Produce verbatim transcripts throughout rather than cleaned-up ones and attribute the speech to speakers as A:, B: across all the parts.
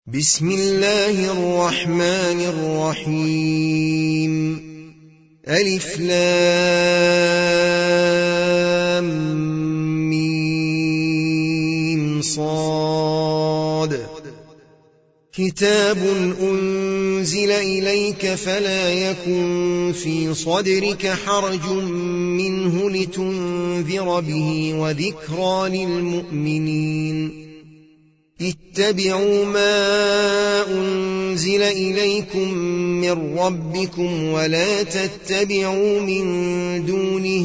A: بسم الله الرحمن الرحيم ألف لام ميم صاد كتاب أنزل إليك فلا يكن في صدرك حرج منه لتنذر به وذكرى للمؤمنين اتبعوا ما أنزل إليكم من ربكم ولا تتبعوا من دونه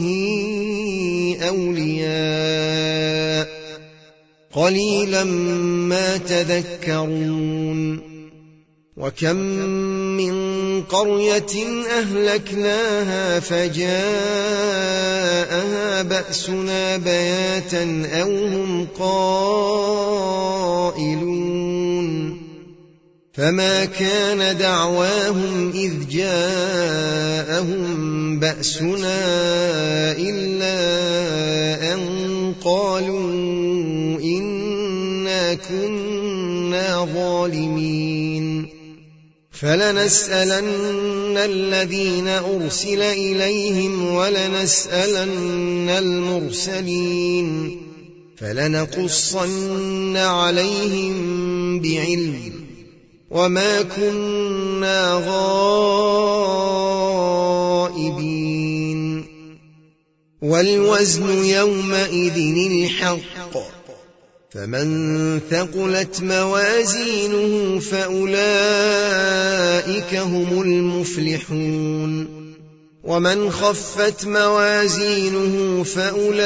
A: أولياء قليلا ما تذكرون وكم من قرية أهلكناها فجاءها بأسنا بياتا أو هم قائلون فما كان دعواهم إذ جاءهم بأسنا إلا أن قالوا إنا كنا ظالمين فلنسألن الذين أرسل إليهم ولنسألن المرسلين فلنقصن عليهم بعلم وما كنا غائبين والوزن يومئذ الحق فمن ثقلت موازينه فأولئك هم المفلحون ومن خفت موازينه فأولئك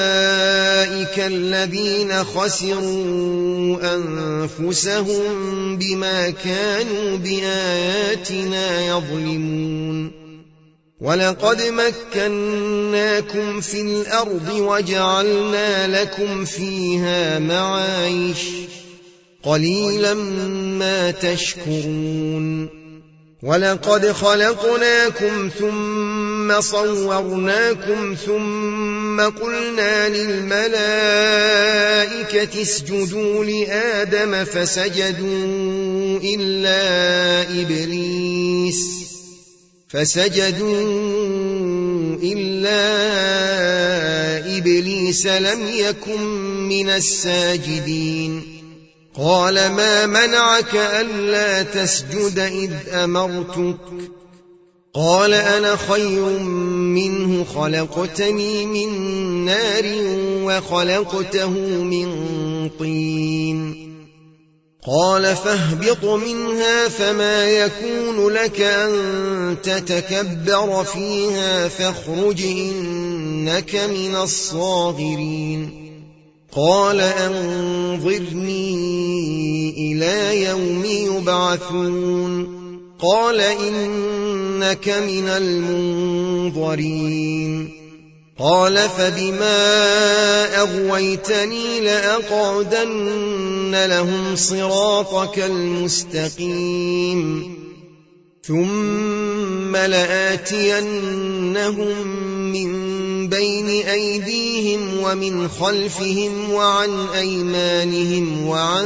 A: الذين خسروا أنفسهم بما كانوا بآياتنا يظلمون ولقد مكناكم في الأرض وجعلنا لكم فيها معايش قليلا ما تشكرون ولقد خلقناكم ثم صورناكم ثم قلنا للملائكة اسجدوا لآدم فسجدوا إلا إبليس فسجدوا إلا إبليس لم يكن من الساجدين قال ما منعك ألا تسجد إذ أمرتك قال أنا خير منه خلقتني من نار وخلقته من طين قال فاهبط منها فما يكون لك أن تتكبر فيها فاخرج إنك من الصاغرين قال أنظرني إلى يوم يبعثون قال إنك من المنظرين قال فبما أغويتني لأقعدن لهم صراطك المستقيم ثم لآتينهم من بين أيديهم ومن خلفهم وعن أيمانهم وعن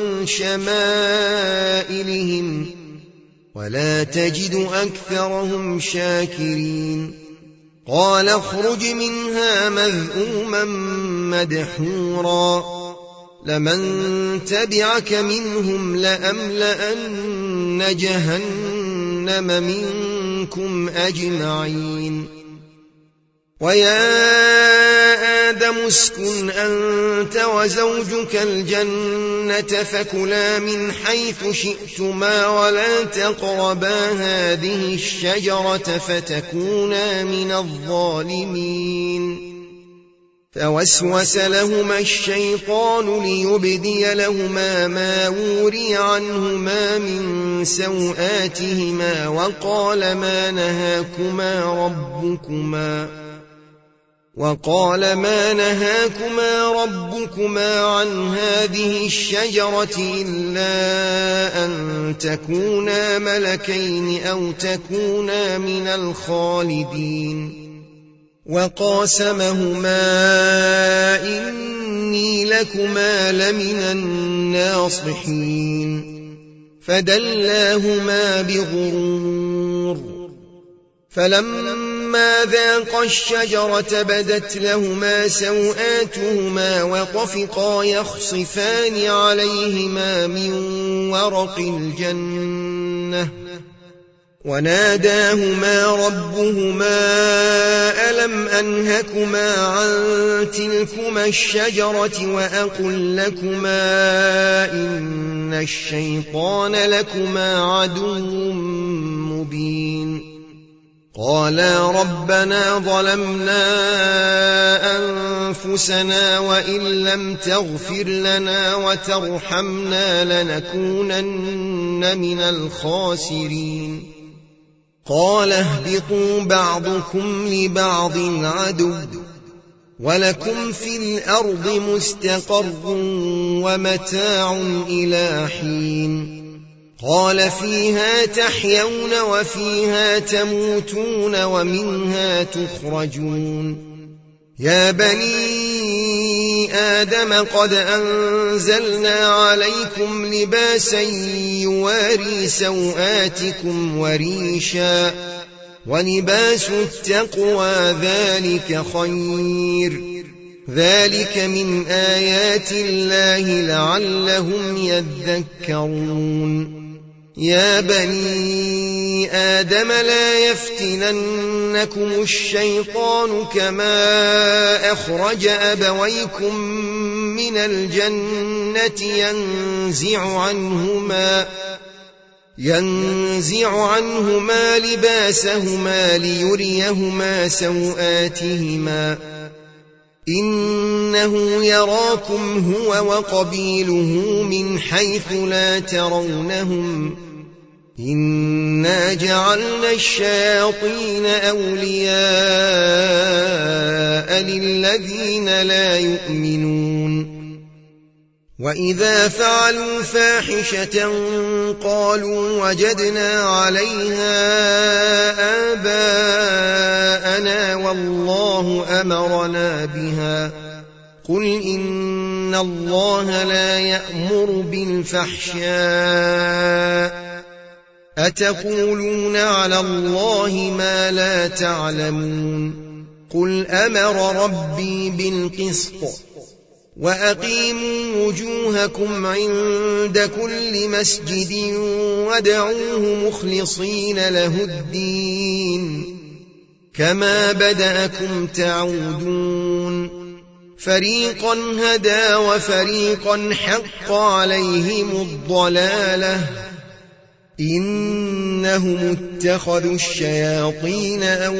A: شمائلهم ولا تجد أكثرهم شاكرين قال اخرج منها مذءوما مدحورا لمن تبعك منهم لأملأن جهنم منكم أجمعين ويا آدم اسكن أنت وزوجك الجنة فكلا من حيث شئتما ولا تقربا هذه الشجرة فتكونا من الظالمين فوسوس لهما الشيطان ليبدي لهما ما وري عنهما من سوآتهما وقال ما نهاكما ربكما وقال ما نهاكما ربكما عن هذه الشجرة إلا أن تكونا ملكين أو تكونا من الخالدين وقاسمهما إني لكما لمن الناصحين فدلاهما بغرور فلما ذاقا الشجرة بدت لهما سوآتهما وطفقا يخصفان عليهما من ورق الجنة وناداهما ربهما ألم أنهكما عن تلكما الشجرة وأقل لكما إن الشيطان لكما عدو مبين قالا ربنا ظلمنا أنفسنا وإن لم تغفر لنا وترحمنا لنكونن من الخاسرين قال اهبطوا بعضكم لبعض عدو ولكم في الأرض مستقر ومتاع إلى حين قال فيها تحيون وفيها تموتون ومنها تخرجون يا بني آدم قد أنزلنا عليكم لباسا يواري سوآتكم وريشا ولباس التقوى ذلك خير ذلك من آيات الله لعلهم يذكرون يا بني آدم لا يفتننكم الشيطان كما أخرج أبويكم من الجنة ينزع عنهما ينزع عنهما لباسهما ليريهما سوآتهما إنه يراكم هو وقبيله من حيث لا ترونهم إنا جعلنا الشياطين أولياء للذين لا يؤمنون وإذا فعلوا فاحشة قالوا وجدنا عليها آباءنا والله أمرنا بها قل إن الله لا يأمر بالفحشاء أتقولون على الله ما لا تعلمون قل أمر ربي بالقسط وأقيموا وجوهكم عند كل مسجد وادعوه مخلصين له الدين كما بدأكم تعودون فريقا هدى وفريقا حق عليهم الضلالة إنهم اتخذوا الشياطين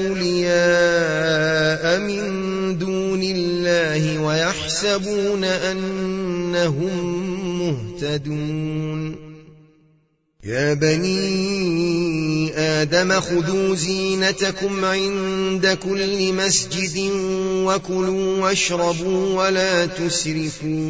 A: أولياء من دون الله ويحسبون أنهم مهتدون يا بني آدم خذوا زينتكم عند كل مسجد وكلوا واشربوا ولا تسرفوا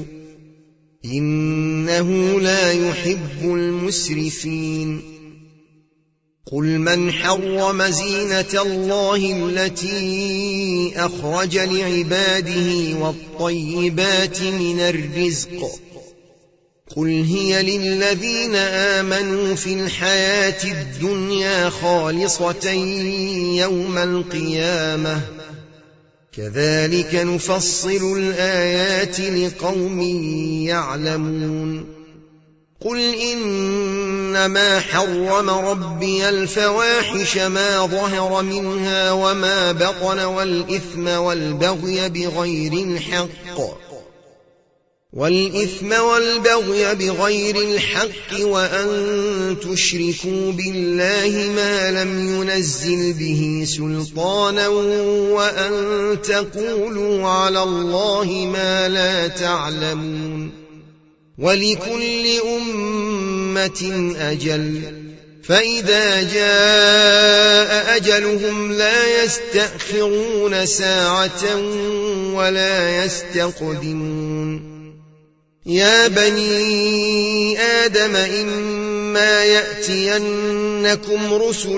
A: إنه لا يحب المسرفين قل من حرم زينة الله التي أخرج لعباده والطيبات من الرزق قل هي للذين آمنوا في الحياة الدنيا خالصة يوم القيامة كذلك نفصل الآيات لقوم يعلمون قل إنما حرم ربي الفواحش ما ظهر منها وما بطن والإثم والبغي بغير الحق والإثم والبغي بغير الحق وأن تشركوا بالله ما لم ينزل به سلطانا وأن تقولوا على الله ما لا تعلمون ولكل أمة أجل فإذا جاء أجلهم لا يستأخرون ساعة ولا يستقدمون يا بني آدم إما يأتينكم رسل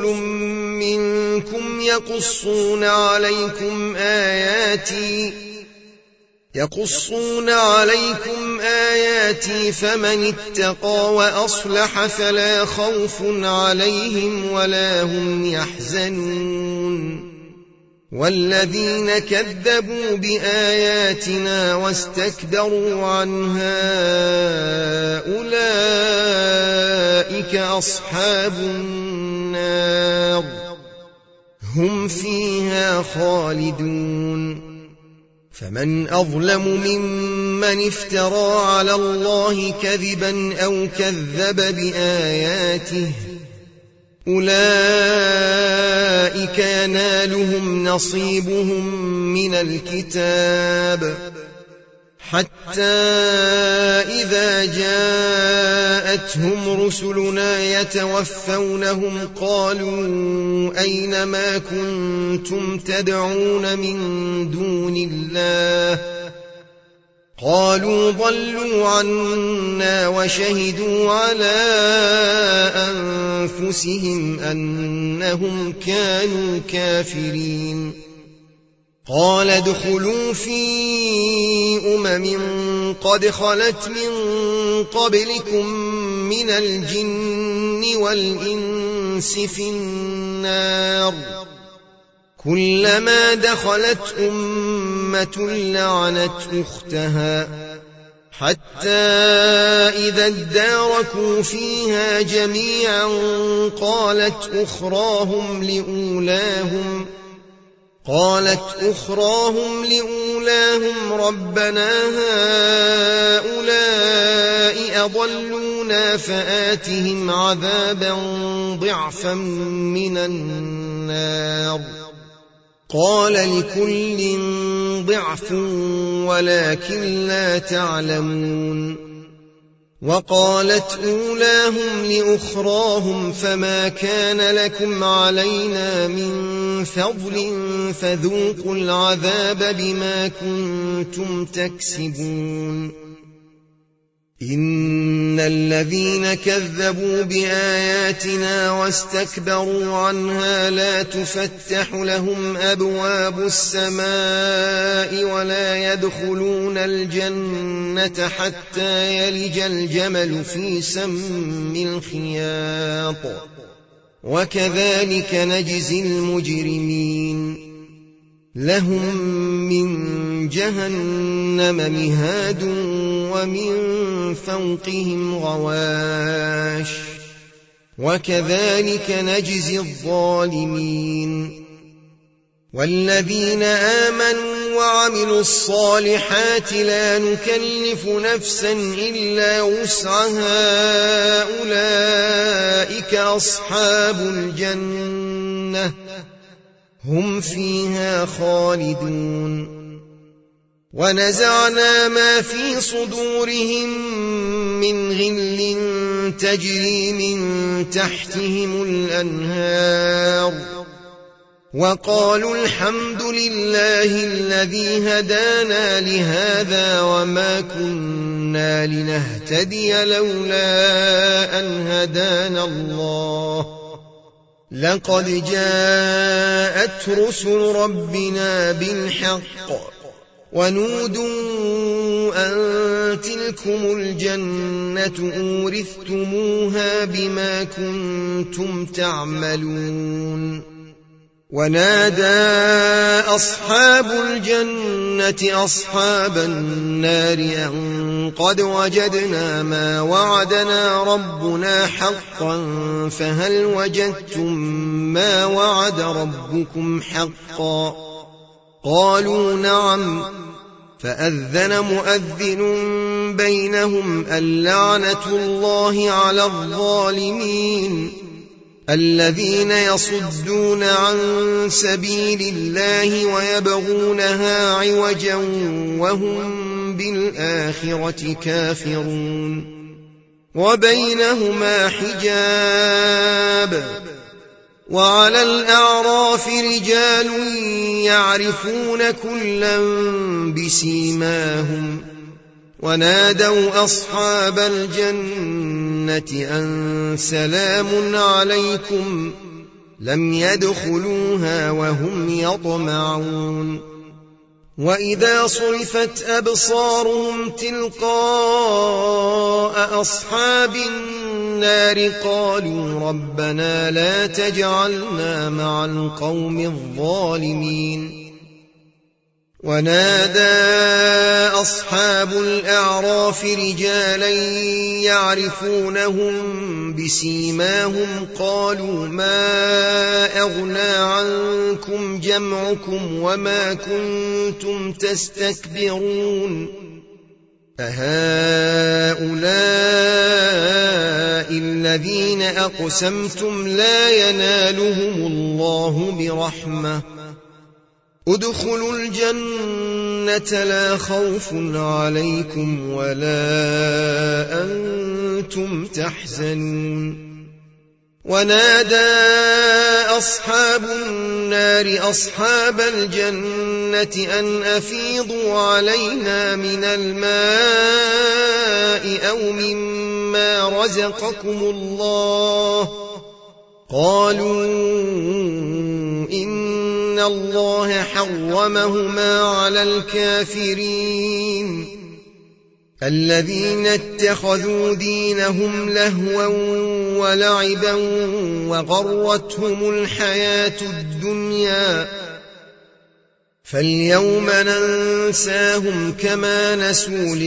A: منكم يقصون عليكم آياتي يقصون عليكم آياتي فمن اتقى وأصلح فلا خوف عليهم ولا هم يحزنون والذين كذبوا بآياتنا واستكبروا عنها أولئك أصحاب النار هم فيها خالدون فمن أظلم ممن افترى على الله كذبا أو كذب بآياته أولئك ينالهم نصيبهم من الكتاب حتى إذا جاءتهم رسلنا يتوفونهم قالوا أين ما كنتم تدعون من دون الله قالوا ضلوا عنا وشهدوا على أنفسهم أنهم كانوا كافرين قال ادخلوا في أمم قد خلت من قبلكم من الجن والإنس في النار كلما دخلت أمة لعنت أختها حتى إذا اداركوا فيها جميعا قالت أخراهم لأولاهم قالت أخراهم لأولاهم ربنا هؤلاء أضلونا فآتهم عذابا ضعفا من النار قال لكل ضعف ولكن لا تعلمون وقالت أولاهم لأخراهم فما كان لكم علينا من فضل فذوقوا العذاب بما كنتم تكسبون إن الذين كذبوا بآياتنا واستكبروا عنها لا تفتح لهم أبواب السماء ولا يدخلون الجنة حتى يلج الجمل في سم الخياط وكذلك نجزي المجرمين لهم من جهنم مهاد ومن فوقهم غواش وكذلك نجزي الظالمين والذين آمنوا وعملوا الصالحات لا نكلف نفسا إلا وسعها أولئك أصحاب الجنة هم فيها خالدون ونزعنا ما في صدورهم من غل تجري من تحتهم الأنهار وقالوا الحمد لله الذي هدانا لهذا وما كنا لنهتدي لولا أن هدانا الله لقد جاءت رسل ربنا بالحق ونودوا أن تلكم الجنة أورثتموها بما كنتم تعملون ونادى أصحاب الجنة أصحاب النار أن قد وجدنا ما وعدنا ربنا حقا فهل وجدتم ما وعد ربكم حقا قالوا نعم فأذن مؤذن بينهم اللعنة الله على الظالمين الذين يصدون عن سبيل الله ويبغونها عوجا وهم بالآخرة كافرون وبينهما حجاب وعلى الأعراف رجال يعرفون كلا بسيماهم ونادوا أصحاب الجنة أن سلام عليكم لم يدخلوها وهم يطمعون وإذا صرفت أبصارهم تلقاء أصحاب النار قالوا ربنا لا تجعلنا مع القوم الظالمين ونادى أصحاب الأعراف رجالا يعرفونهم بسيماهم قالوا ما أغنى عنكم جمعكم وما كنتم تستكبرون أهؤلاء الذين أقسمتم لا ينالهم الله برحمة ادخلوا الجنة لا خوف عليكم ولا أنتم تحزنون ونادى أصحاب النار أصحاب الجنة أن أفيضوا علينا من الماء أو مما رزقكم الله قالوا إن الله حرمهما على الكافرين الذين اتخذوا دينهم لهوا ولعبا وغرتهم الحياة الدنيا فاليوم ننساهم كما نسوا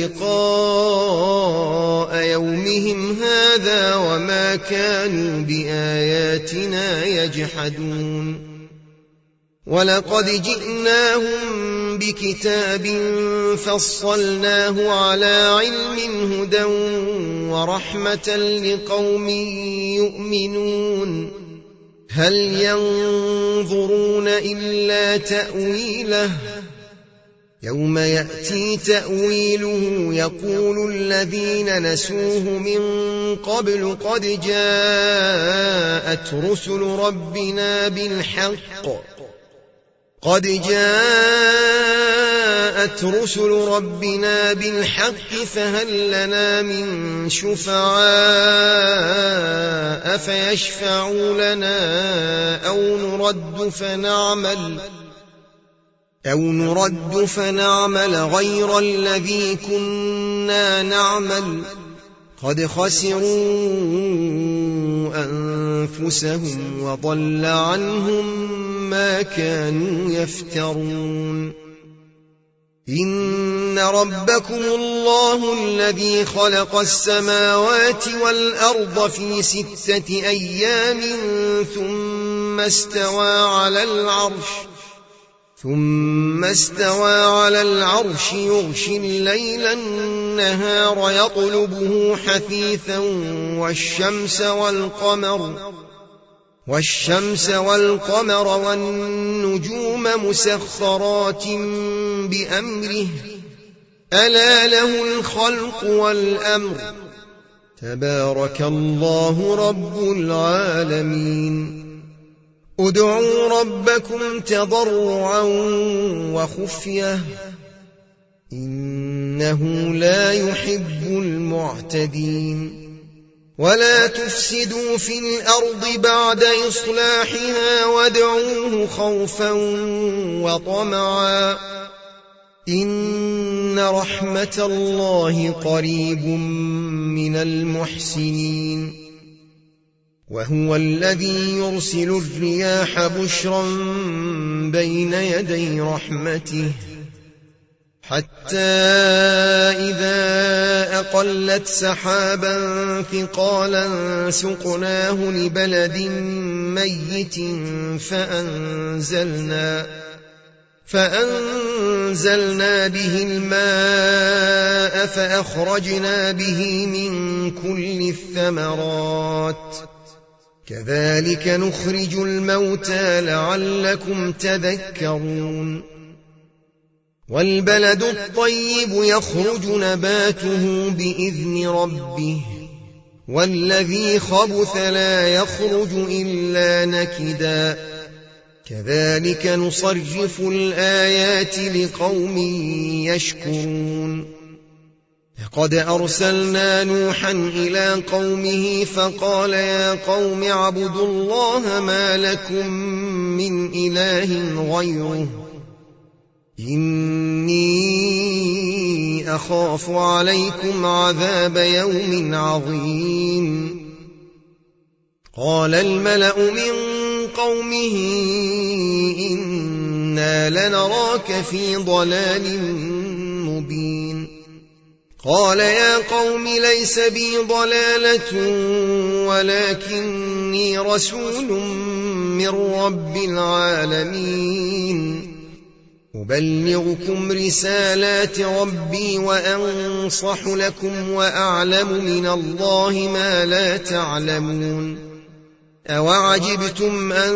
A: لقاء يومهم هذا وما كانوا بآياتنا يجحدون ولقد جئناهم بكتاب فصلناه على علم هدى ورحمة لقوم يؤمنون هل ينظرون إلا تأويله يوم يأتي تأويله يقول الذين نسوه من قبل قد جاءت رسل ربنا بالحق قد جاءت رسل ربنا بالحق فهل لنا من شفعاء فيشفعوا لنا أو نرد فنعمل أو نرد فنعمل غير الذي كنا نعمل قد خسروا أنفسهم وضل عنهم ما كانوا يفترون إن ربكم الله الذي خلق السماوات والأرض في ستة أيام ثم استوى على العرش ثم استوى على العرش يغشي الليل النهار يطلبه حثيثا والشمس والقمر والشمس والقمر والنجوم مسخرات بأمره ألا له الخلق والأمر تبارك الله رب العالمين ادعوا ربكم تضرعا وخفية إنه لا يحب المعتدين ولا تفسدوا في الأرض بعد إصلاحها وادعوه خوفا وطمعا إن رحمة الله قريب من المحسنين وهو الذي يرسل الرياح بشرا بين يدي رحمته حتى إذا أقلت سحابا ثقالا سقناه لبلد ميت فأنزلنا فأنزلنا به الماء فأخرجنا به من كل الثمرات كذلك نخرج الموتى لعلكم تذكرون والبلد الطيب يخرج نباته بإذن ربه والذي خبث لا يخرج إلا نكدا كذلك نصرف الآيات لقوم يشكرون لقد أرسلنا نوحا إلى قومه فقال يا قوم اعبدوا الله ما لكم من إله غيره إني أخاف عليكم عذاب يوم عظيم قال الملأ من قومه إنا لنراك في ضلال مبين قال يا قوم ليس بي ضلالة ولكني رسول من رب العالمين أبلغكم رسالات ربي وأنصح لكم وأعلم من الله ما لا تعلمون أوعجبتم أن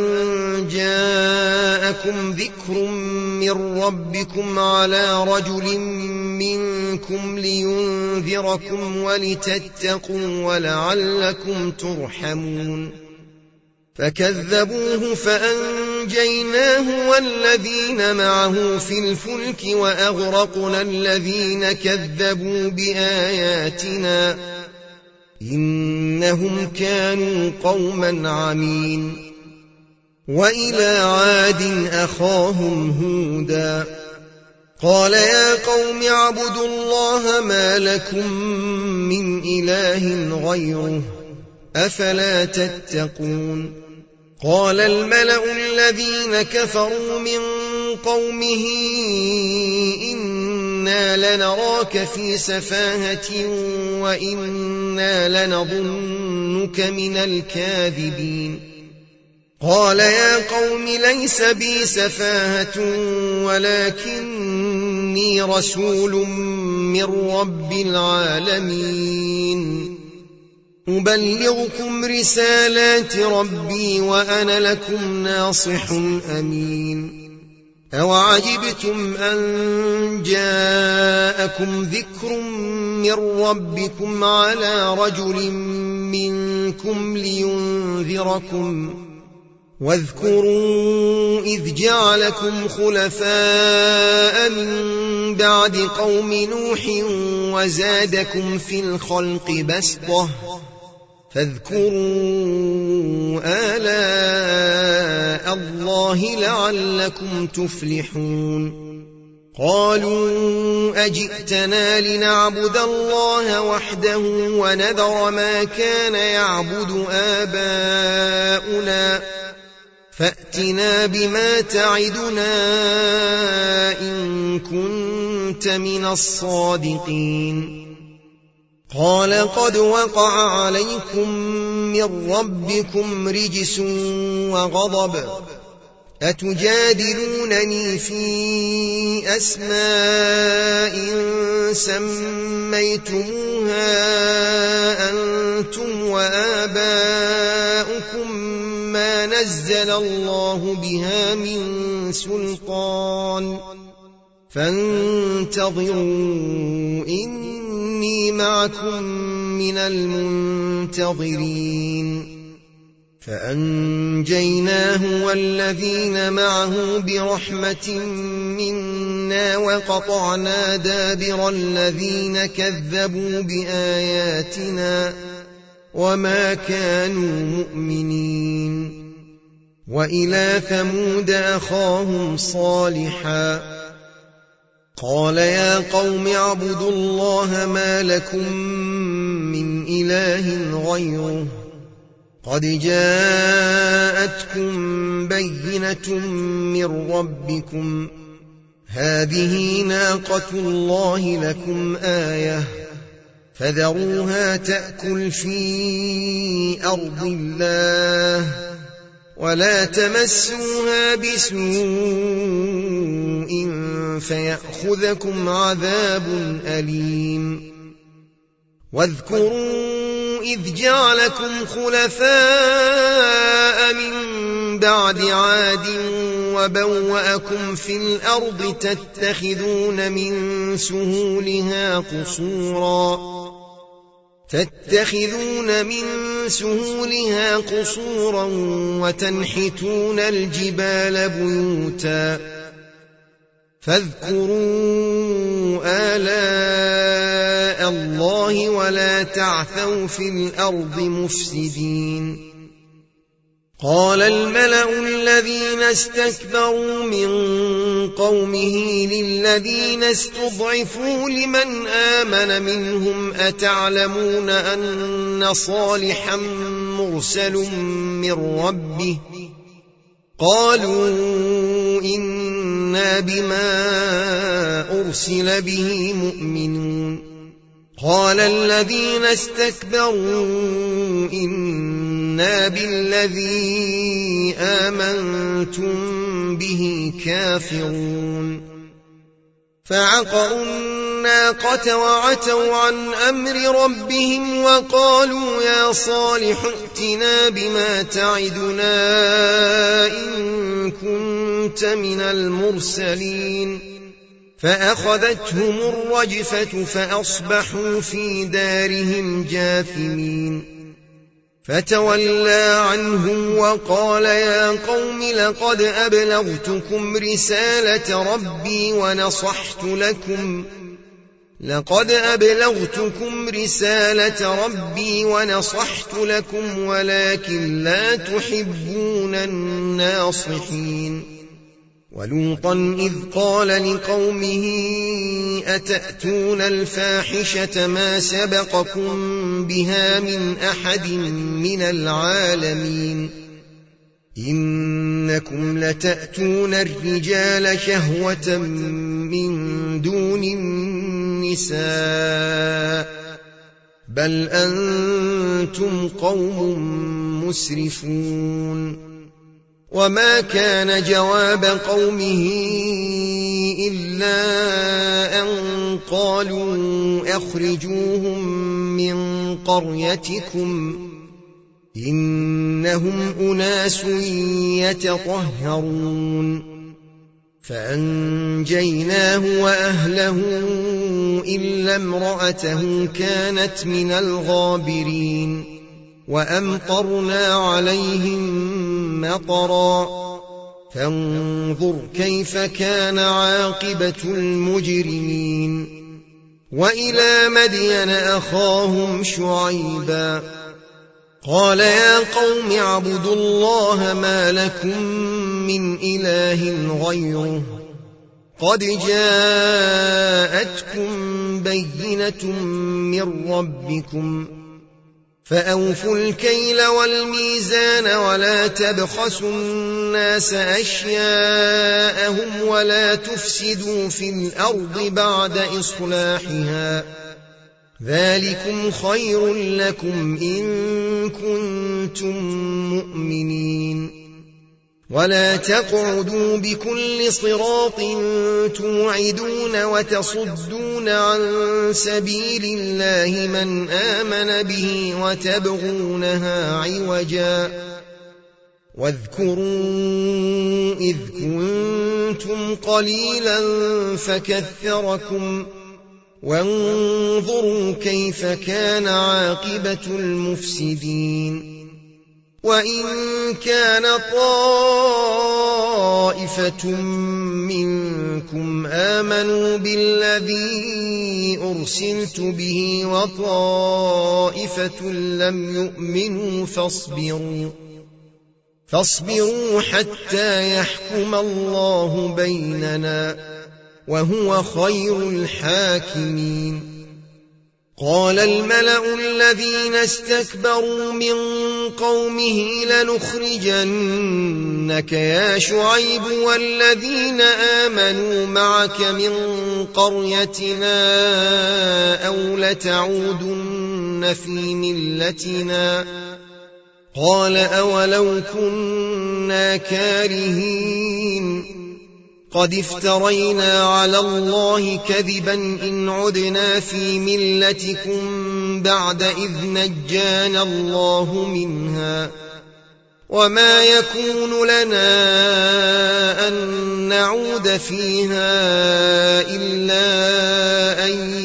A: جاءكم ذكر من ربكم على رجل منكم لينذركم ولتتقوا ولعلكم ترحمون فكذبوه فأنجيناه والذين معه في الفلك وأغرقنا الذين كذبوا بآياتنا إنهم كانوا قوما عمين وإلى عاد أخاهم هودا قال يا قوم اعبدوا الله ما لكم من إله غيره أفلا تتقون قال الملأ الذين كفروا من قومه إنا لنراك في سفاهة وإنا لنظنك من الكاذبين قال يا قوم ليس بي سفاهة ولكني رسول من رب العالمين أبلغكم رسالات ربي وأنا لكم ناصح أمين أوعجبتم أن جاءكم ذكر من ربكم على رجل منكم لينذركم واذكروا إذ جعلكم خلفاء من بعد قوم نوح وزادكم في الخلق بسطة فاذكروا آلاء الله لعلكم تفلحون قالوا أجئتنا لنعبد الله وحده ونذر ما كان يعبد آباؤنا فأتنا بما تعدنا إن كنت من الصادقين قال قد وقع عليكم من ربكم رجس وغضب أتجادلونني في أسماء سميتموها أنتم وآباؤكم ما نزل الله بها من سلطان فانتظروا إني معكم من المنتظرين فأنجيناه والذين معه برحمة منا وقطعنا دابر الذين كذبوا بآياتنا وما كانوا مؤمنين وإلى ثمود أخاهم صالحا قال يا قوم اعبدوا الله ما لكم من إله غيره قد جاءتكم بينة من ربكم هذه ناقة الله لكم آية فذروها تأكل في أرض الله ولا تمسوها بسوء فيأخذكم عذاب أليم واذكروا إذ جعلكم خلفاء من بعد عاد وبوأكم في الأرض تتخذون من سهولها قصورا تتخذون من سهولها قصورا وتنحتون الجبال بيوتا فاذكروا آلاء الله ولا تعثوا في الأرض مفسدين قال الملأ الذين استكبروا من قومه للذين استضعفوا لمن آمن منهم أتعلمون أن صالحا مرسل من ربه قالوا إنا بما أرسل به مؤمنون قال الذين استكبروا إنا بالذي آمنتم به كافرون فعقروا الناقة وعتوا عن أمر ربهم وقالوا يا صالح ائتنا بما تعدنا إن كنت من المرسلين فأخذتهم الرجفة فأصبحوا في دارهم جاثمين فتولى عنهم وقال يا قوم لقد أبلغتكم رسالة ربي ونصحت لكم لقد أبلغتكم رسالة ربي ونصحت لكم ولكن لا تحبون الناصحين ولوطا إذ قال لقومه أتأتون الفاحشة ما سبقكم بها من أحد من العالمين إنكم لتأتون الرجال شهوة من دون النساء بل أنتم قوم مسرفون وما كان جواب قومه إلا أن قالوا أخرجوهم من قريتكم إنهم أناس يتطهرون فأنجيناه وأهله إلا امرأته كانت من الغابرين وأمطرنا عليهم مطرا فانظر كيف كان عاقبة المجرمين وإلى مدين أخاهم شعيبا قال يا قوم اعبدوا الله ما لكم من إله غيره قد جاءتكم بينة من ربكم فأوفوا الكيل والميزان ولا تبخسوا الناس أشياءهم ولا تفسدوا في الأرض بعد إصلاحها ذلكم خير لكم إن كنتم مؤمنين ولا تقعدوا بكل صراط توعدون وتصدون عن سبيل الله من آمن به وتبغونها عوجا واذكروا إذ كنتم قليلا فكثركم وانظروا كيف كان عاقبة المفسدين وإن كان طائفة منكم آمنوا بالذي أرسلت به وطائفة لم يؤمنوا فاصبروا فاصبروا حتى يحكم الله بيننا وهو خير الحاكمين قال الملأ الذين استكبروا من قومه لنخرجنك يا شعيب والذين آمنوا معك من قريتنا أو لتعودن في ملتنا قال أولو كنا كارهين قد افترينا على الله كذبا إن عدنا في ملتكم بعد إذ نجانا الله منها وما يكون لنا أن نعود فيها إلا أن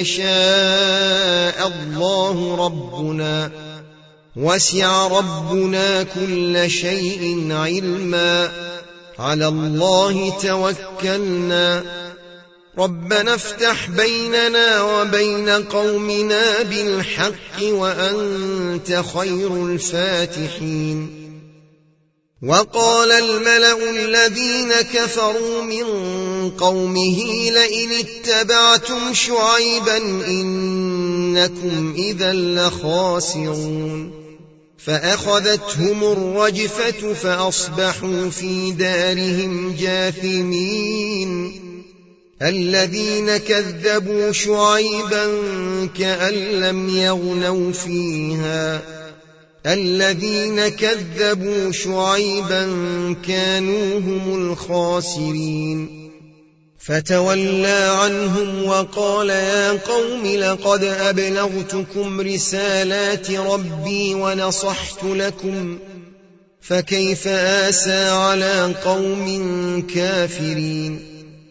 A: يشاء الله ربنا وسع ربنا كل شيء علما على الله توكلنا ربنا افتح بيننا وبين قومنا بالحق وأنت خير الفاتحين وقال الملأ الذين كفروا من قومه لئن اتبعتم شعيبا إنكم إذا لخاسرون فأخذتهم الرجفة فأصبحوا في دارهم جاثمين الذين كذبوا شعيبا كأن لم يغنوا فيها الذين كذبوا شعيبا كانوا هم الخاسرين فتولى عنهم وقال يا قوم لقد أبلغتكم رسالات ربي ونصحت لكم فكيف آسى على قوم كافرين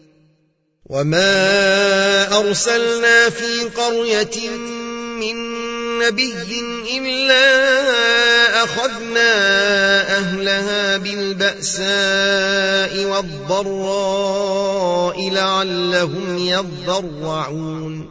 A: وما أرسلنا في قرية من نبي إلا أخذنا أهلها بالبأساء والضراء لعلهم يضرعون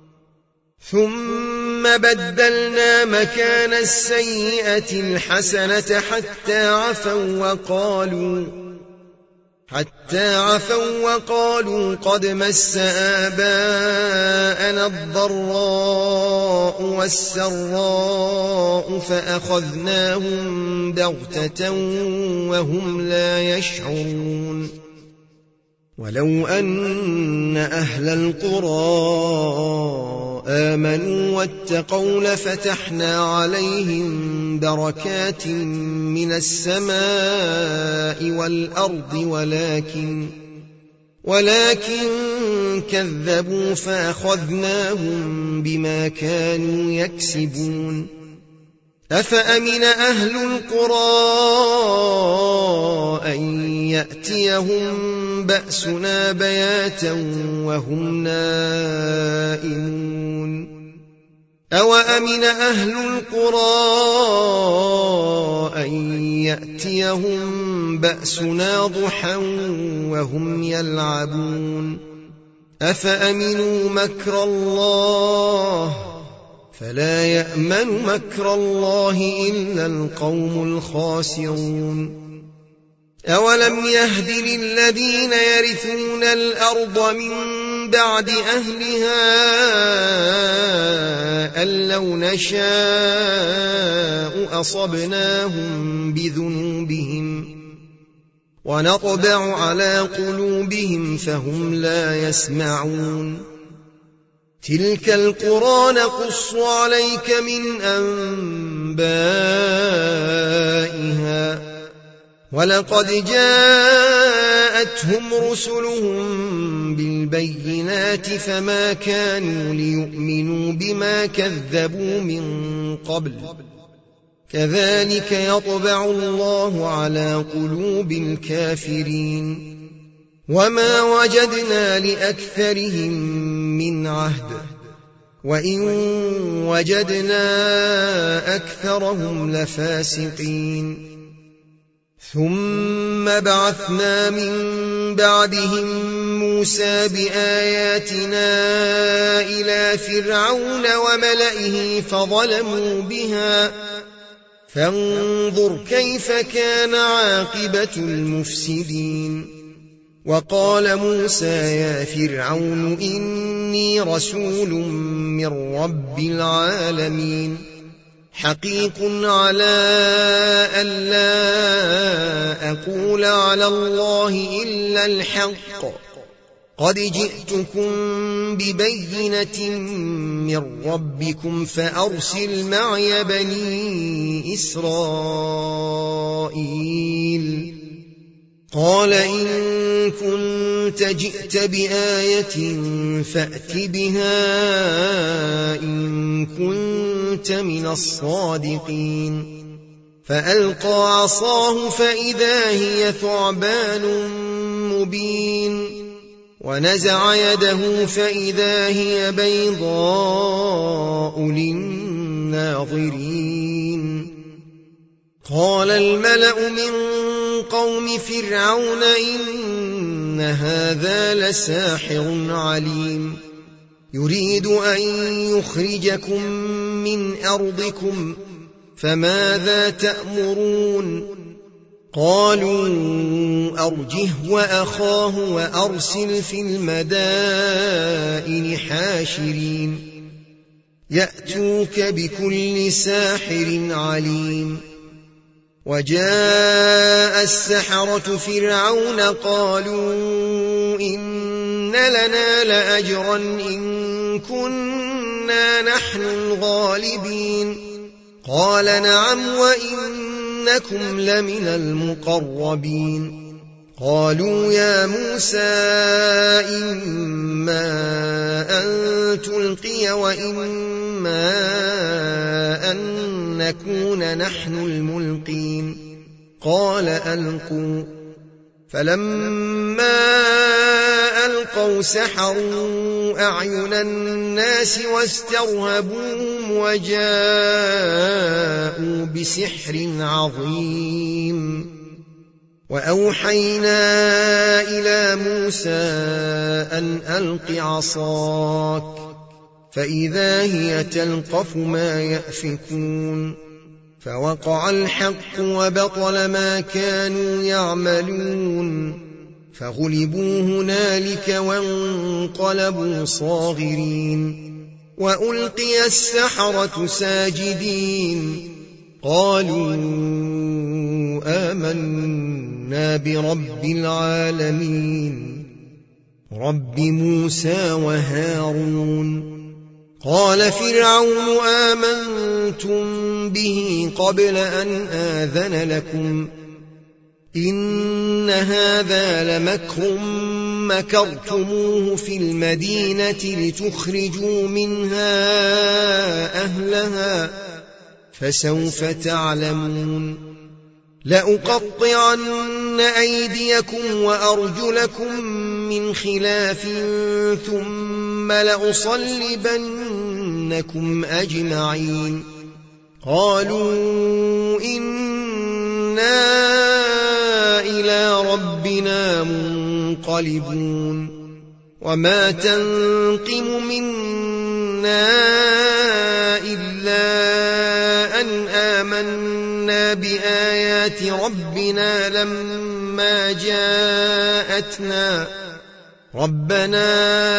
A: ثم بدلنا مكان السيئة الحسنة حتى عفوا وقالوا حتى عفوا وقالوا قد مس آباءنا الضراء والسراء فأخذناهم بغتة وهم لا يشعرون ولو أن أهل القرى آمنوا واتقوا لفتحنا عليهم بركات من السماء والأرض ولكن ولكن كذبوا فأخذناهم بما كانوا يكسبون أفأمن أهل القرى أن يأتيهم بأسنا بياتا وهم نائمون أوأمن أهل القرى أن يأتيهم بأسنا ضحى وهم يلعبون أفأمنوا مكر الله فلا يأمن مكر الله إلا القوم الخاسرون أولم يهد للذين يرثون الأرض من بعد أهلها أن لو نشاء أصبناهم بذنوبهم ونطبع على قلوبهم فهم لا يسمعون تلك القرى نقص عليك من أنبائها ولقد جاءتهم رسلهم بالبينات فما كانوا ليؤمنوا بما كذبوا من قبل كذلك يطبع الله على قلوب الكافرين وما وجدنا لأكثرهم من عهد وإن وجدنا أكثرهم لفاسقين ثم بعثنا من بعدهم موسى بآياتنا إلى فرعون وملئه فظلموا بها فانظر كيف كان عاقبة المفسدين وقال موسى يا فرعون إني رسول من رب العالمين حقيق على ألا أقول على الله إلا الحق قد جئتكم ببينة من ربكم فأرسل معي بني إسرائيل قال إن كنت جئت بآية فأت بها إن كنت من الصادقين فألقى عصاه فإذا هي ثعبان مبين ونزع يده فإذا هي بيضاء للناظرين قال الملأ من قوم فرعون إن هذا لساحر عليم يريد أن يخرجكم من أرضكم فماذا تأمرون قالوا أرجه وأخاه وأرسل في المدائن حاشرين يأتوك بكل ساحر عليم. وجاء السحرة فرعون قالوا إن لنا لأجرا إن كنا نحن الغالبين. قال نعم وإنكم لمن المقربين. قالوا يا موسى إما أن تلقي وإما أن نكون نحن الملقين. قال ألقوا. فلما ألقوا سحروا أعين الناس واسترهبوهم وجاءوا بسحر عظيم. وأوحينا إلى موسى أن ألق عصاك فإذا هي تلقف ما يأفكون. فوقع الحق وبطل ما كانوا يعملون. فغلبوا هنالك وانقلبوا صاغرين. وألقي السحرة ساجدين قالوا آمنا برب العالمين رب موسى وهارون. قال فرعون آمنتم به قبل أن آذن لكم إن هذا لمكر مكرتموه في المدينة لتخرجوا منها أهلها فسوف تعلمون. لأقطعن أيديكم وأرجلكم من خلاف ثم لأصلبنكم أجمعين. قالوا إنا إلى ربنا منقلبون. وما تنقم منا إلا أن آمنا بآيات ربنا لما جاءتنا ربنا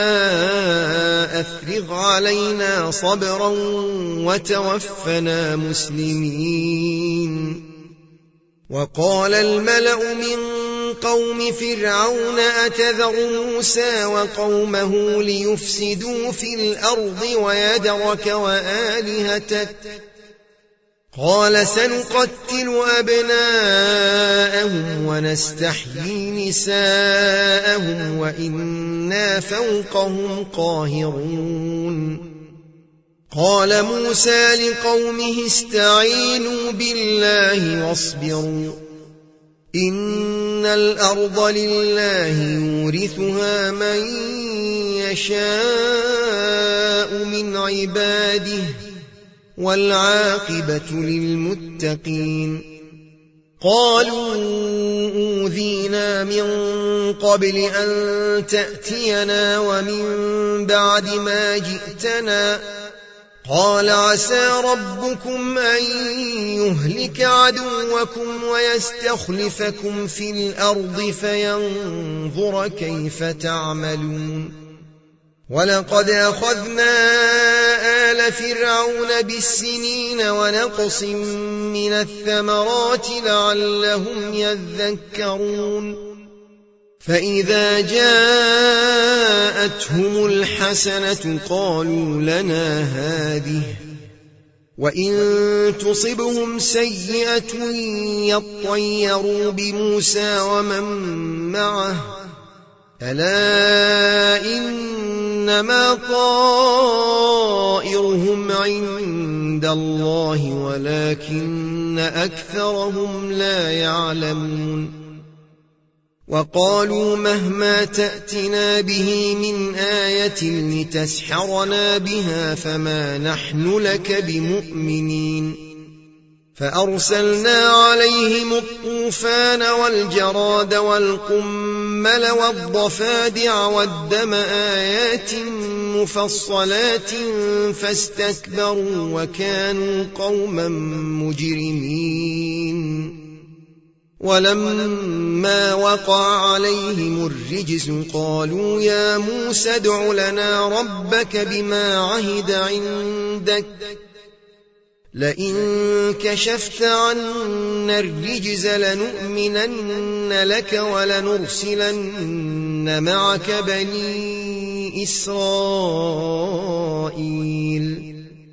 A: أفرغ علينا صبرا وتوفنا مسلمين. وقال الملأ من قوم فرعون أتذر موسى وقومه ليفسدوا في الأرض ويذرك وآلهتك قال سنقتل أبناءهم ونستحيي نساءهم وإنا فوقهم قاهرون. قال موسى لقومه استعينوا بالله واصبروا إن الأرض لله يورثها من يشاء من عباده والعاقبة للمتقين. قالوا أوذينا من قبل أن تأتينا ومن بعد ما جئتنا قال عسى ربكم أن يهلك عدوكم ويستخلفكم في الأرض فينظر كيف تعملون. ولقد أخذنا آل فرعون بالسنين ونقص من الثمرات لعلهم يذكرون. فإذا جاءتهم الحسنة قالوا لنا هذه وإن تصبهم سيئة يطيروا بموسى ومن معه ألا إنما طائرهم عند الله ولكن أكثرهم لا يعلمون. وقالوا مهما تأتنا به من آية لتسحرنا بها فما نحن لك بمؤمنين. فأرسلنا عليهم الطوفان والجراد والقمل والضفادع والدم آيات مفصلات فاستكبروا وكانوا قوما مجرمين. ولما وقع عليهم الرجز قالوا يا موسى ادع لنا ربك بما عهد عندك لئن كشفت عنا الرجز لنؤمنن لك ولنرسلن معك بني إسرائيل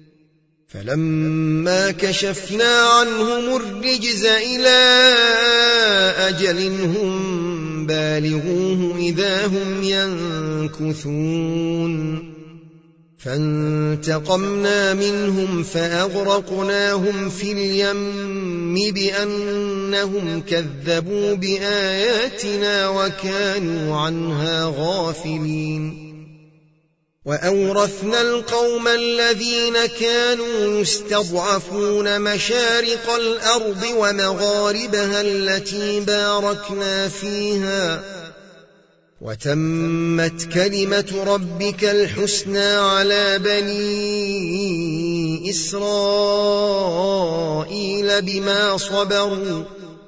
A: فلما كشفنا عنهم الرجز إلى أجل هم بالغوه إذا هم ينكثون فانتقمنا منهم فأغرقناهم في اليم بأنهم كذبوا بآياتنا وكانوا عنها غافلين وأورثنا القوم الذين كانوا يستضعفون مشارق الأرض ومغاربها التي باركنا فيها وتمت كلمة ربك الحسنى على بني إسرائيل بما صبروا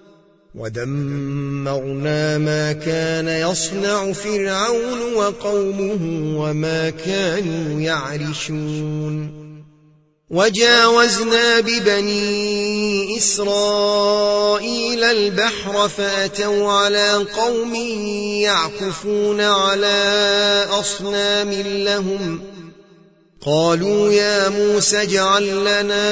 A: ودمرنا ما كان يصنع فرعون وقومه وما كانوا يعرشون وجاوزنا ببني إسرائيل البحر فأتوا على قوم يعكفون على أصنام لهم قالوا يا موسى اجعل لنا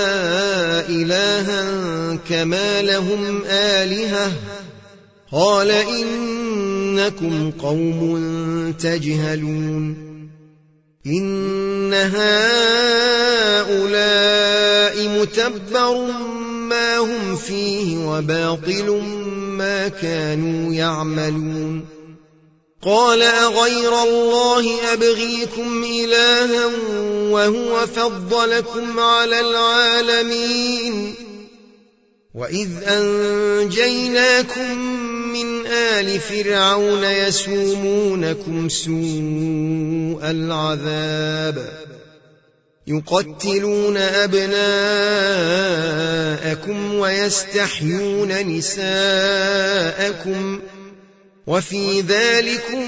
A: إلها كما لهم آلهة قال إنكم قوم تجهلون إن هؤلاء متبر ما هم فيه وباطل ما كانوا يعملون قال أغير الله أبغيكم إلها وهو فضلكم على العالمين وإذ أنجيناكم من آل فرعون يسومونكم سوء العذاب يقتلون أبناءكم ويستحيون نساءكم وفي ذلكم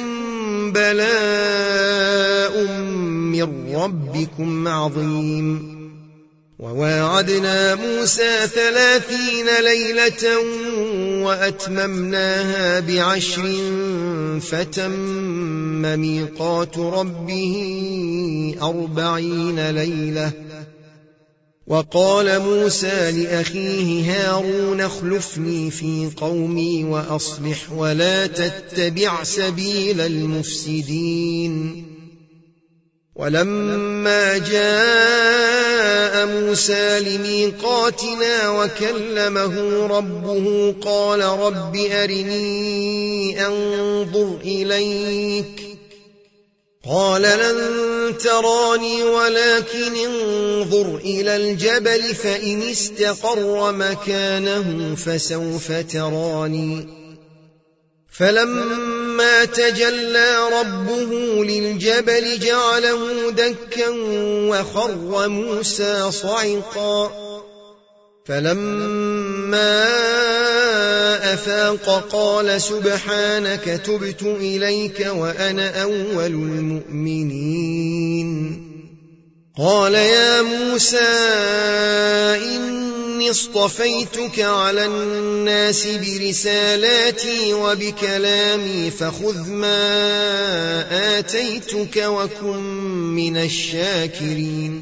A: بلاء من ربكم عظيم وواعدنا موسى ثلاثين ليلة وأتممناها بعشر فتم ميقات ربه أربعين ليلة وقال موسى لأخيه هارون اخلفني في قومي وأصلح ولا تتبع سبيل المفسدين ولما جاء موسى لميقاتنا وكلمه ربه قال رب أرني أنظر إليك قال لن تراني ولكن انظر إلى الجبل فإن استقر مكانه فسوف تراني فلما تجلى ربه للجبل جعله دكا وخر موسى صعقا فلما أفاق قال سبحانك تبت إليك وأنا أول المؤمنين قال يا موسى إني اصطفيتك على الناس برسالاتي وبكلامي فخذ ما آتيتك وكن من الشاكرين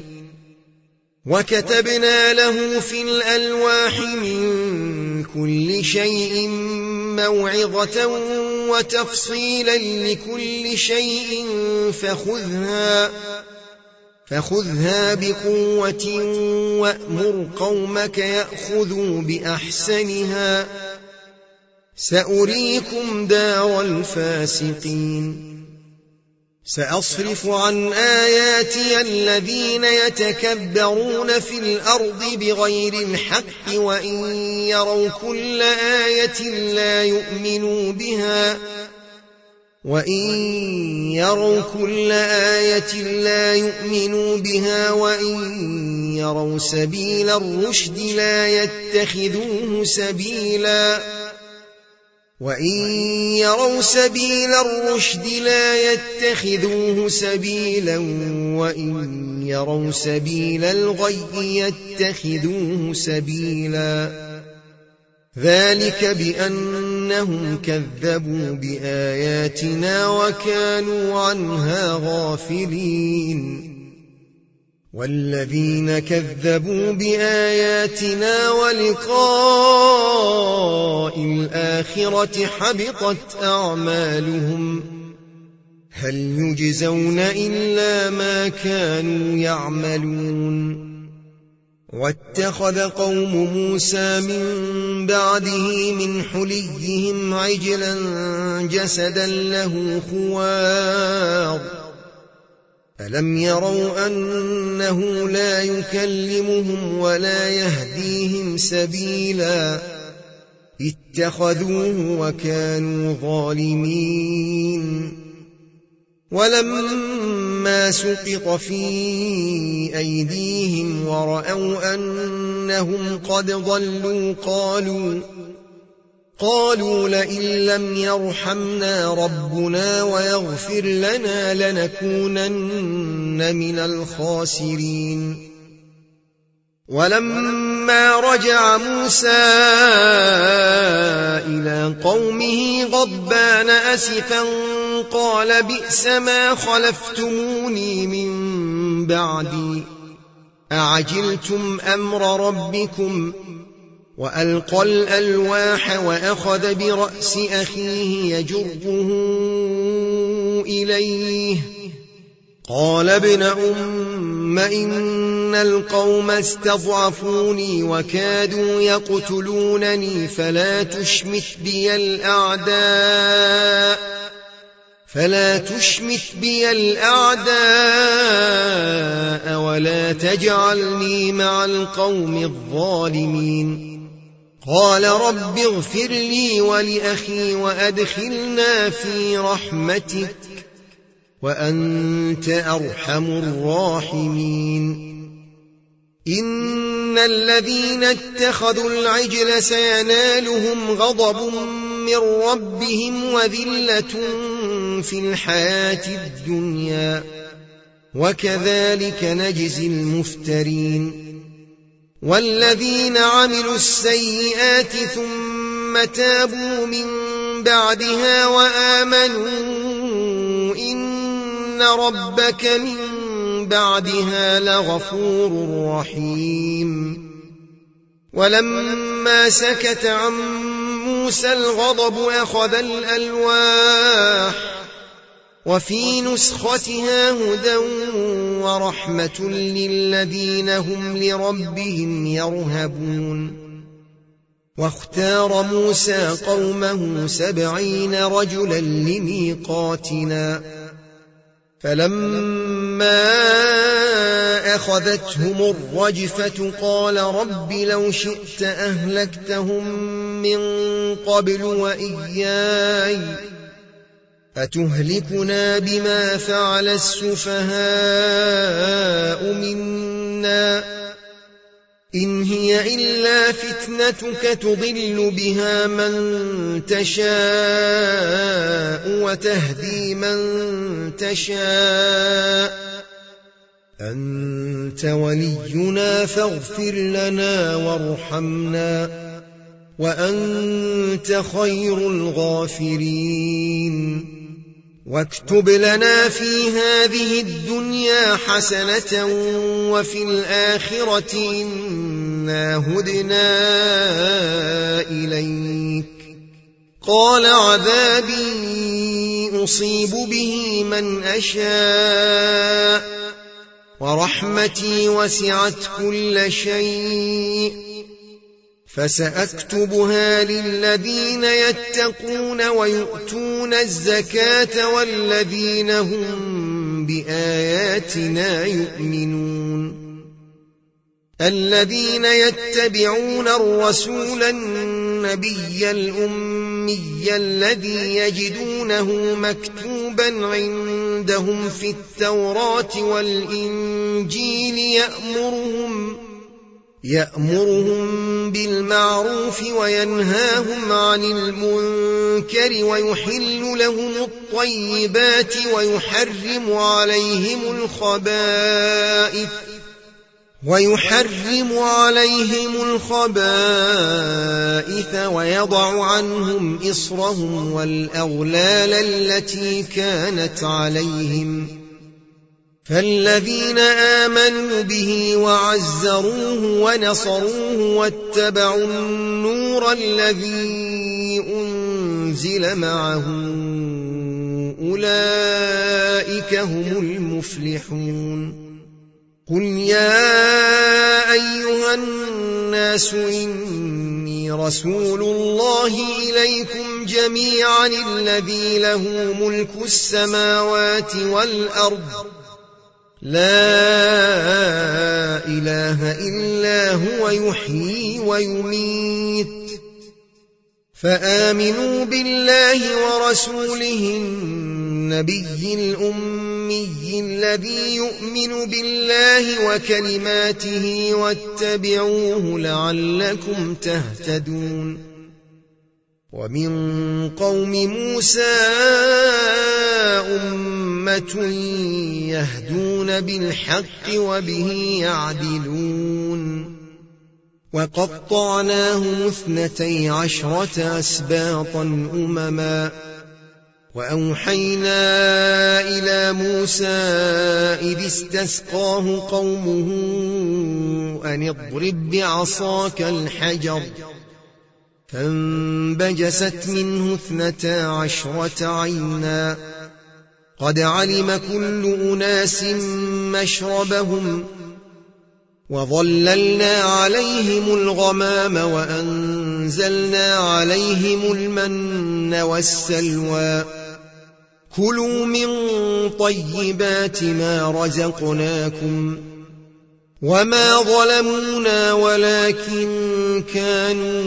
A: وكتبنا له في الألواح من كل شيء موعظة وتفصيلا لكل شيء فخذها فخذها بقوة وأمر قومك يأخذوا بأحسنها سأريكم دار الفاسقين سأصرف عن آياتي الذين يتكبرون في الأرض بغير الحق وإن يروا كل آية لا يؤمنوا بها وإن يروا كل آية لا يؤمنوا بها وإن يروا سبيل الرشد لا يتخذوه سبيلا وإن يروا سبيل الرشد لا يتخذوه سبيلا وإن يروا سبيل الغي يتخذوه سبيلا ذلك بأنهم كذبوا بآياتنا وكانوا عنها غافلين والذين كذبوا بآياتنا ولقاء الآخرة حبطت أعمالهم هل يجزون إلا ما كانوا يعملون واتخذ قوم موسى من بعده من حليهم عجلا جسدا له خوار ألم يروا أنه لا يكلمهم ولا يهديهم سبيلا اتخذوه وكانوا ظالمين ولما سقط في أيديهم ورأوا أنهم قد ضلوا قالوا قالوا لئن لم يرحمنا ربنا ويغفر لنا لنكونن من الخاسرين ولما رجع موسى إلى قومه غضبان أسفا قال بئس ما خلفتموني من بعدي أعجلتم أمر ربكم وألقى الألواح وأخذ برأس أخيه يجره إليه قال ابن أم إن القوم استضعفوني وكادوا يقتلونني فلا تشمت بي الأعداء فلا تشمت بي الأعداء ولا تجعلني مع القوم الظالمين قال رب اغفر لي ولأخي وأدخلنا في رحمتك وأنت أرحم الراحمين إن الذين اتخذوا العجل سينالهم غضب من ربهم وذلة في الحياة الدنيا وكذلك نجزي المفترين والذين عملوا السيئات ثم تابوا من بعدها وآمنوا إن ربك من بعدها لغفور رحيم ولما سكت عن موسى الغضب أخذ الألواح وفي نسختها هدى ورحمة للذين هم لربهم يرهبون واختار موسى قومه سبعين رجلا لميقاتنا فلما أخذتهم الرجفة قال رب لو شئت أهلكتهم من قبل وإياي أتهلكنا بما فعل السفهاء منا إن هي إلا فتنتك تضل بها من تشاء وتهدي من تشاء أنت ولينا فاغفر لنا وارحمنا وأنت خير الغافرين واكتب لنا في هذه الدنيا حسنة وفي الآخرة إنا هدنا إليك قال عذابي أصيب به من أشاء ورحمتي وسعت كل شيء فسأكتبها للذين يتقون ويؤتون الزكاة والذين هم بآياتنا يؤمنون الذين يتبعون الرسول النبي الأمي الذي يجدونه مكتوبا عندهم في التوراة والإنجيل يأمرهم يأمرهم بالمعروف وينهاهم عن المنكر ويحل لهم الطيبات ويحرم عليهم الخبائث ويحرم عليهم الخبائث ويضع عنهم إصرهم والأغلال التي كانت عليهم فالذين آمنوا به وعزروه ونصروه واتبعوا النور الذي أنزل معه أولئك هم المفلحون قل يا أيها الناس إني رسول الله إليكم جميعا الذي له ملك السماوات والأرض لا إله إلا هو يحيي ويميت فآمنوا بالله ورسوله النبي الأمي الذي يؤمن بالله وكلماته واتبعوه لعلكم تهتدون ومن قوم موسى أمة يهدون بالحق وبه يعدلون وقطعناهم اثنتي عشرة أسباطا أمما وأوحينا إلى موسى إذ استسقاه قومه أن اضرب بعصاك الحجر فانبجست منه اثنتا عشرة عينا قد علم كل أناس مشربهم وظللنا عليهم الغمام وأنزلنا عليهم المن والسلوى كلوا من طيبات ما رزقناكم وما ظلمونا ولكن كانوا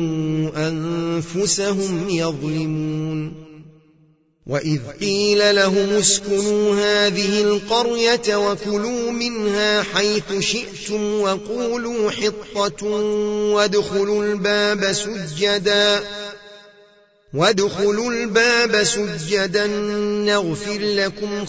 A: أنفسهم يظلمون وإذ قيل لهم اسكنوا هذه القرية وكلوا منها حيث شئتم وقولوا حطة وادخلوا الباب سجدا وادخلوا الباب سجدا نغفر لكم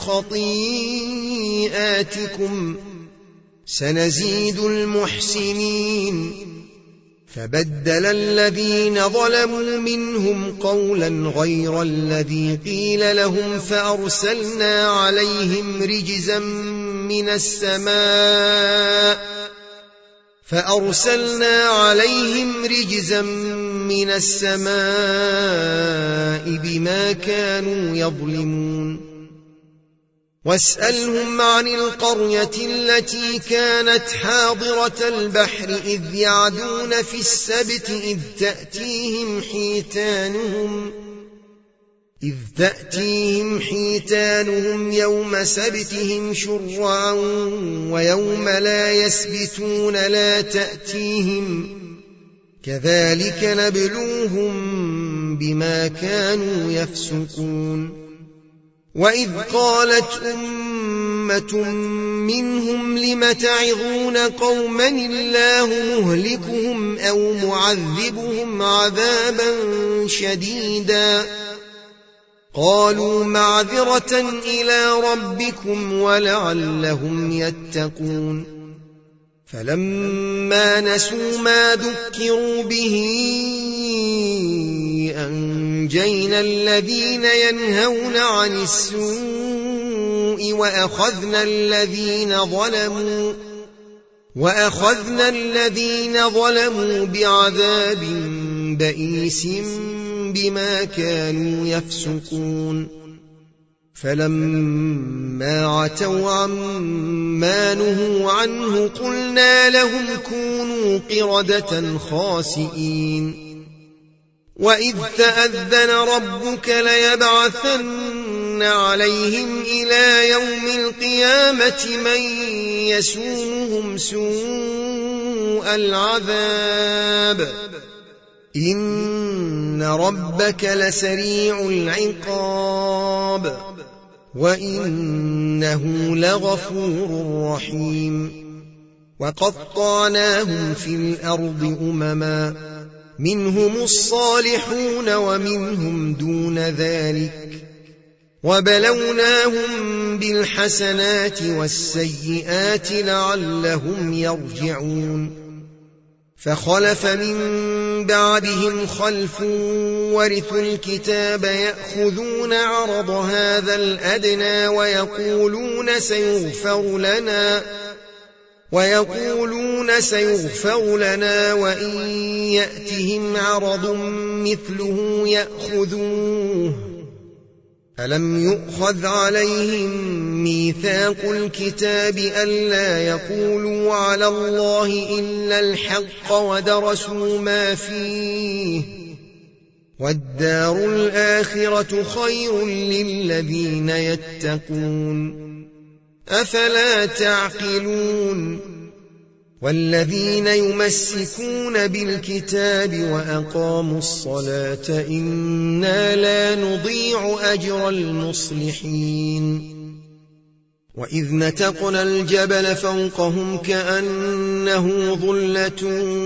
A: خطيئاتكم سنزيد المحسنين فبدل الذين ظلموا منهم قولا غير الذي قيل لهم فأرسلنا عليهم رجزا من السماء فأرسلنا عليهم رجزا من السماء بما كانوا يظلمون واسألهم عن القرية التي كانت حاضرة البحر إذ يعدون في السبت إذ تأتيهم حيتانهم إذ تأتيهم حيتانهم يوم سبتهم شرعا ويوم لا يسبتون لا تأتيهم كذلك نبلوهم بما كانوا يفسقون وإذ قالت أمة منهم لم تعظون قوما الله مهلكهم أو معذبهم عذابا شديدا قالوا معذرة إلى ربكم ولعلهم يتقون فلما نسوا ما ذكروا به أنجينا الذين ينهون عن السوء وأخذنا الذين ظلموا وأخذنا الذين ظلموا بعذاب بئيس بما كانوا يفسقون فلما عتوا عما نهوا عنه قلنا لهم كونوا قردة خاسئين وإذ تأذن ربك ليبعثن عليهم إلى يوم القيامة من يسومهم سوء العذاب إن ربك لسريع العقاب وإنه لغفور رحيم وقطعناهم في الأرض أمما منهم الصالحون ومنهم دون ذلك وبلوناهم بالحسنات والسيئات لعلهم يرجعون فخلف من بعدهم خلف ورثوا الكتاب يأخذون عرض هذا الأدنى ويقولون سيغفر لنا ويقولون سيغفر لنا وإن يأتهم عرض مثله يأخذوه ألم يؤخذ عليهم ميثاق الكتاب ألا يقولوا على الله إلا الحق ودرسوا ما فيه والدار الآخرة خير للذين يتقون أفلا تعقلون والذين يمسكون بالكتاب وأقاموا الصلاة إنا لا نضيع أجر المصلحين وإذ نتقنا الجبل فوقهم كأنه ظلة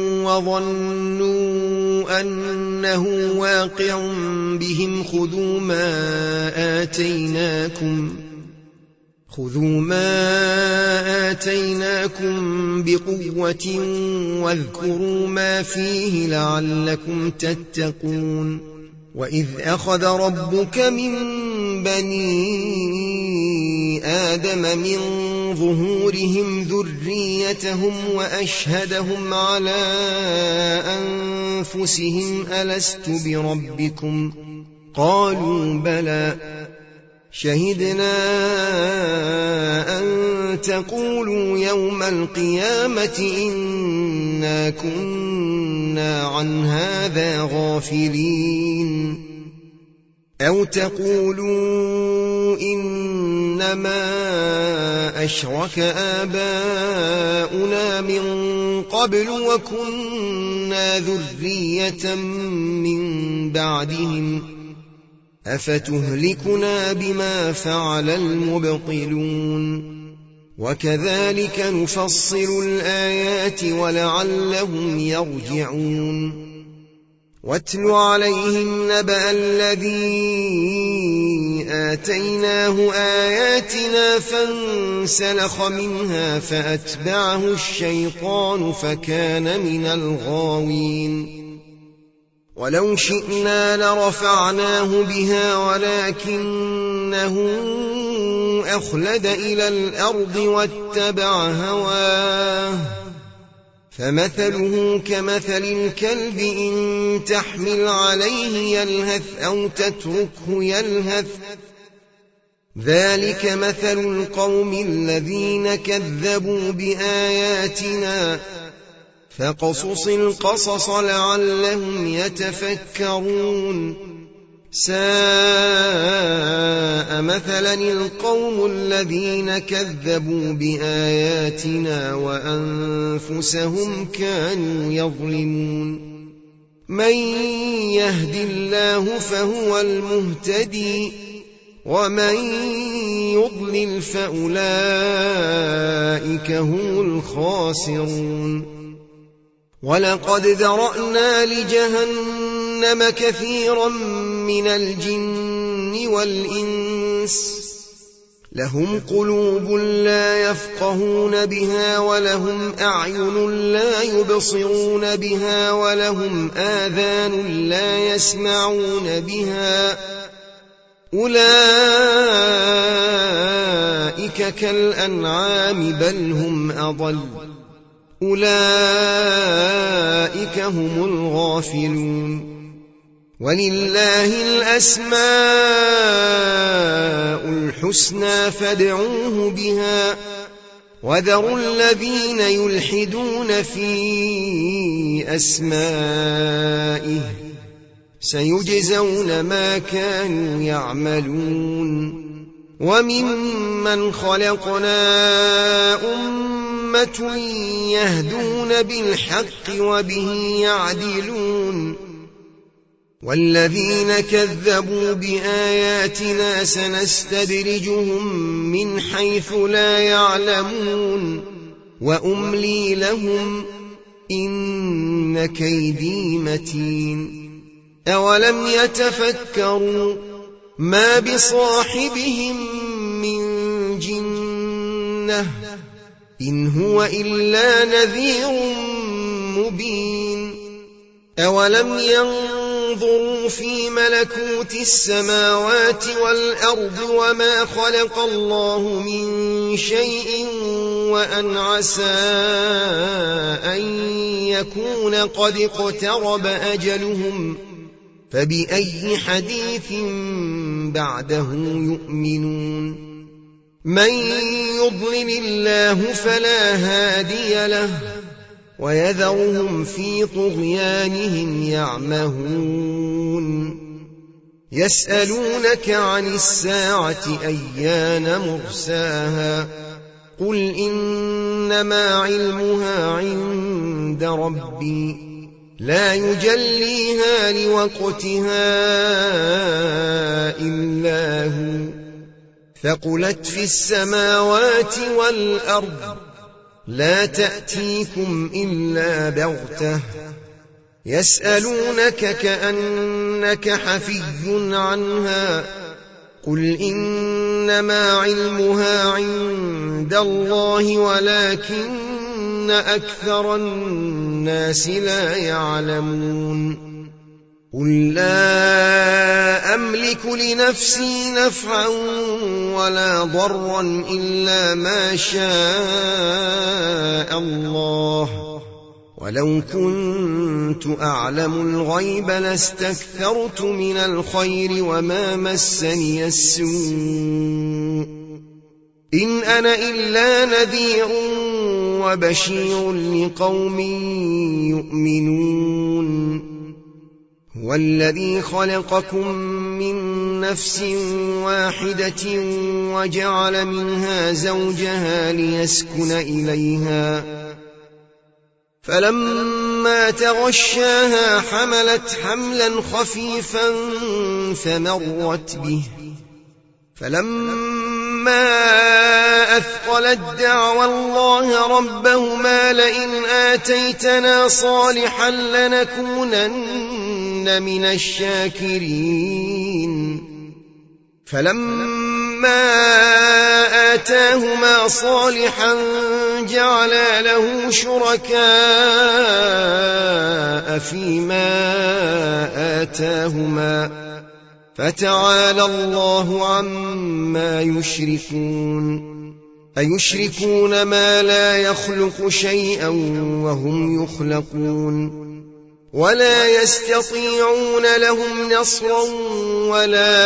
A: وظنوا أنه واقع بهم خذوا ما آتيناكم خذوا ما آتيناكم بقوة واذكروا ما فيه لعلكم تتقون وإذ أخذ ربك من بني آدم من ظهورهم ذريتهم وأشهدهم على أنفسهم ألست بربكم قالوا بلى شهدنا أن تقولوا يوم القيامة إنا كنا عن هذا غافلين أو تقولوا إنما أشرك آباؤنا من قبل وكنا ذرية من بعدهم أفتهلكنا بما فعل المبطلون وكذلك نفصل الآيات ولعلهم يرجعون واتل عليهم نبأ الذي آتيناه آياتنا فانسلخ منها فأتبعه الشيطان فكان من الغاوين ولو شئنا لرفعناه بها ولكنه أخلد إلى الأرض واتبع هواه فمثله كمثل الكلب إن تحمل عليه يلهث أو تتركه يلهث ذلك مثل القوم الذين كذبوا بآياتنا فقصص القصص لعلهم يتفكرون ساء مثلا القوم الذين كذبوا بآياتنا وأنفسهم كانوا يظلمون من يهد الله فهو المهتدي ومن يضلل فأولئك هم الخاسرون ولقد ذرأنا لجهنم كثيرا من الجن والإنس لهم قلوب لا يفقهون بها ولهم أعين لا يبصرون بها ولهم آذان لا يسمعون بها أولئك كالأنعام بل هم أضل أولئك هم الغافلون ولله الأسماء الحسنى فادعوه بها وذروا الذين يلحدون في أسمائه سيجزون ما كانوا يعملون وممن خلقنا أمة أمة يهدون بالحق وبه يعدلون والذين كذبوا بآياتنا سنستدرجهم من حيث لا يعلمون وأملي لهم إن كيدي متين أولم يتفكروا ما بصاحبهم من جنة إن هو إلا نذير مبين أولم ينظروا في ملكوت السماوات والأرض وما خلق الله من شيء وأن عسى أن يكون قد اقترب أجلهم فبأي حديث بعده يؤمنون من يضلل الله فلا هادي له ويذرهم في طغيانهم يعمهون يسألونك عن الساعة أيان مرساها قل إنما علمها عند ربي لا يجليها لوقتها إلا هو ثقلت في السماوات والأرض لا تأتيكم إلا بغتة يسألونك كأنك حفي عنها قل إنما علمها عند الله ولكن أكثر الناس لا يعلمون قل لا أملك لنفسي نفعا ولا ضرا إلا ما شاء الله ولو كنت أعلم الغيب لاستكثرت من الخير وما مسني السوء إن أنا إلا نذير وبشير لقوم يؤمنون هو الذي خلقكم من نفس واحدة وجعل منها زوجها ليسكن إليها فلما تغشاها حملت حملا خفيفا فمرت به فلما أثقلت دعوى الله ربهما لئن آتيتنا صالحا لنكونن من الشاكرين فلما آتاهما صالحا جعلا له شركاء فيما آتاهما فتعالى الله عما يشركون أيشركون ما لا يخلق شيئا وهم يخلقون ولا يستطيعون لهم نصرا ولا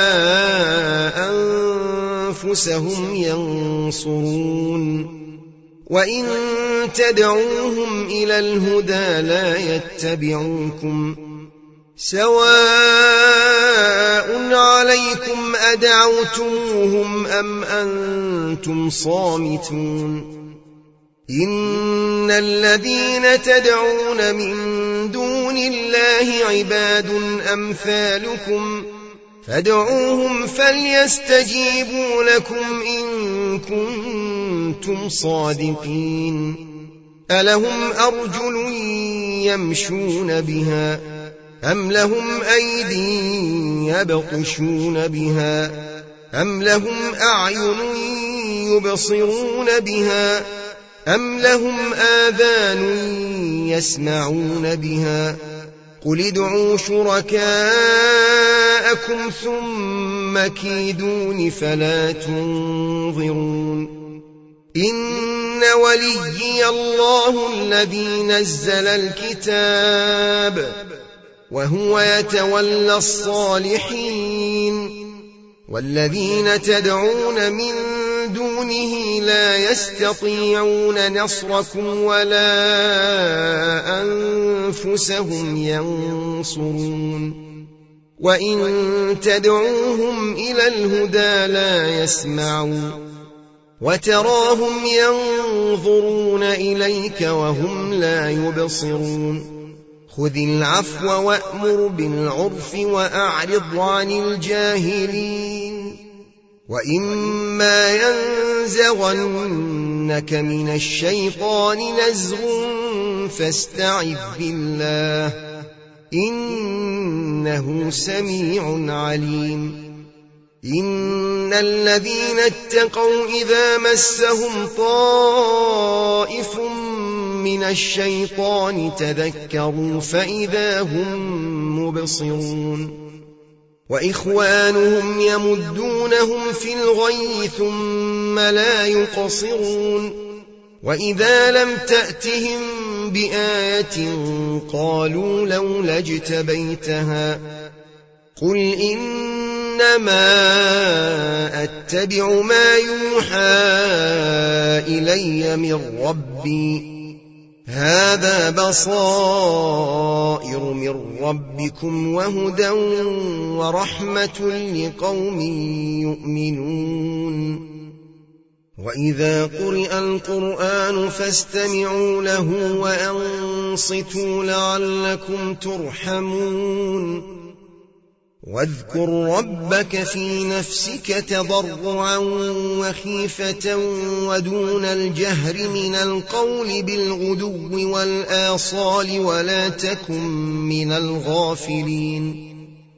A: أنفسهم ينصرون وإن تدعوهم إلى الهدى لا يتبعوكم سواء عليكم أدعوتموهم أم أنتم صامتون إن الذين تدعون من دون الله عباد أمثالكم فادعوهم فليستجيبوا لكم إن كنتم صادقين ألهم أرجل يمشون بها أم لهم أيدي يبطشون بها أم لهم أعين يبصرون بها أم لهم آذان يسمعون بها قل ادعوا شركاءكم ثم كيدون فلا تنظرون إن وليي الله الذي نزل الكتاب وهو يتولى الصالحين والذين تدعون من دونه لا يستطيعون نصركم ولا أنفسهم ينصرون وإن تدعوهم إلى الهدى لا يسمعون وتراهم ينظرون إليك وهم لا يبصرون خذ العفو وأمر بالعرف وأعرض عن الجاهلين وإما ينزغنك من الشيطان نزغ فاستعذ بالله إنه سميع عليم إن الذين اتقوا إذا مسهم طائف من الشيطان تذكروا فإذا هم مبصرون وإخوانهم يمدونهم في الغي ثم لا يقصرون وإذا لم تأتهم بآية قالوا لولا اجتبيتها قل إنما أتبع ما يوحى إلي من ربي هذا بصائر من ربكم وهدى ورحمة لقوم يؤمنون وإذا قرئ القرآن فاستمعوا له وأنصتوا لعلكم ترحمون واذكر ربك في نفسك تضرعا وخيفة ودون الجهر من القول بالغدو والآصال ولا تكن من الغافلين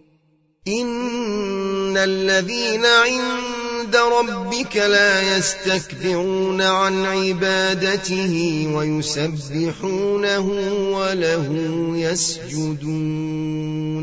A: إن الذين عند ربك لا يستكبرون عن عبادته ويسبحونه وله يسجدون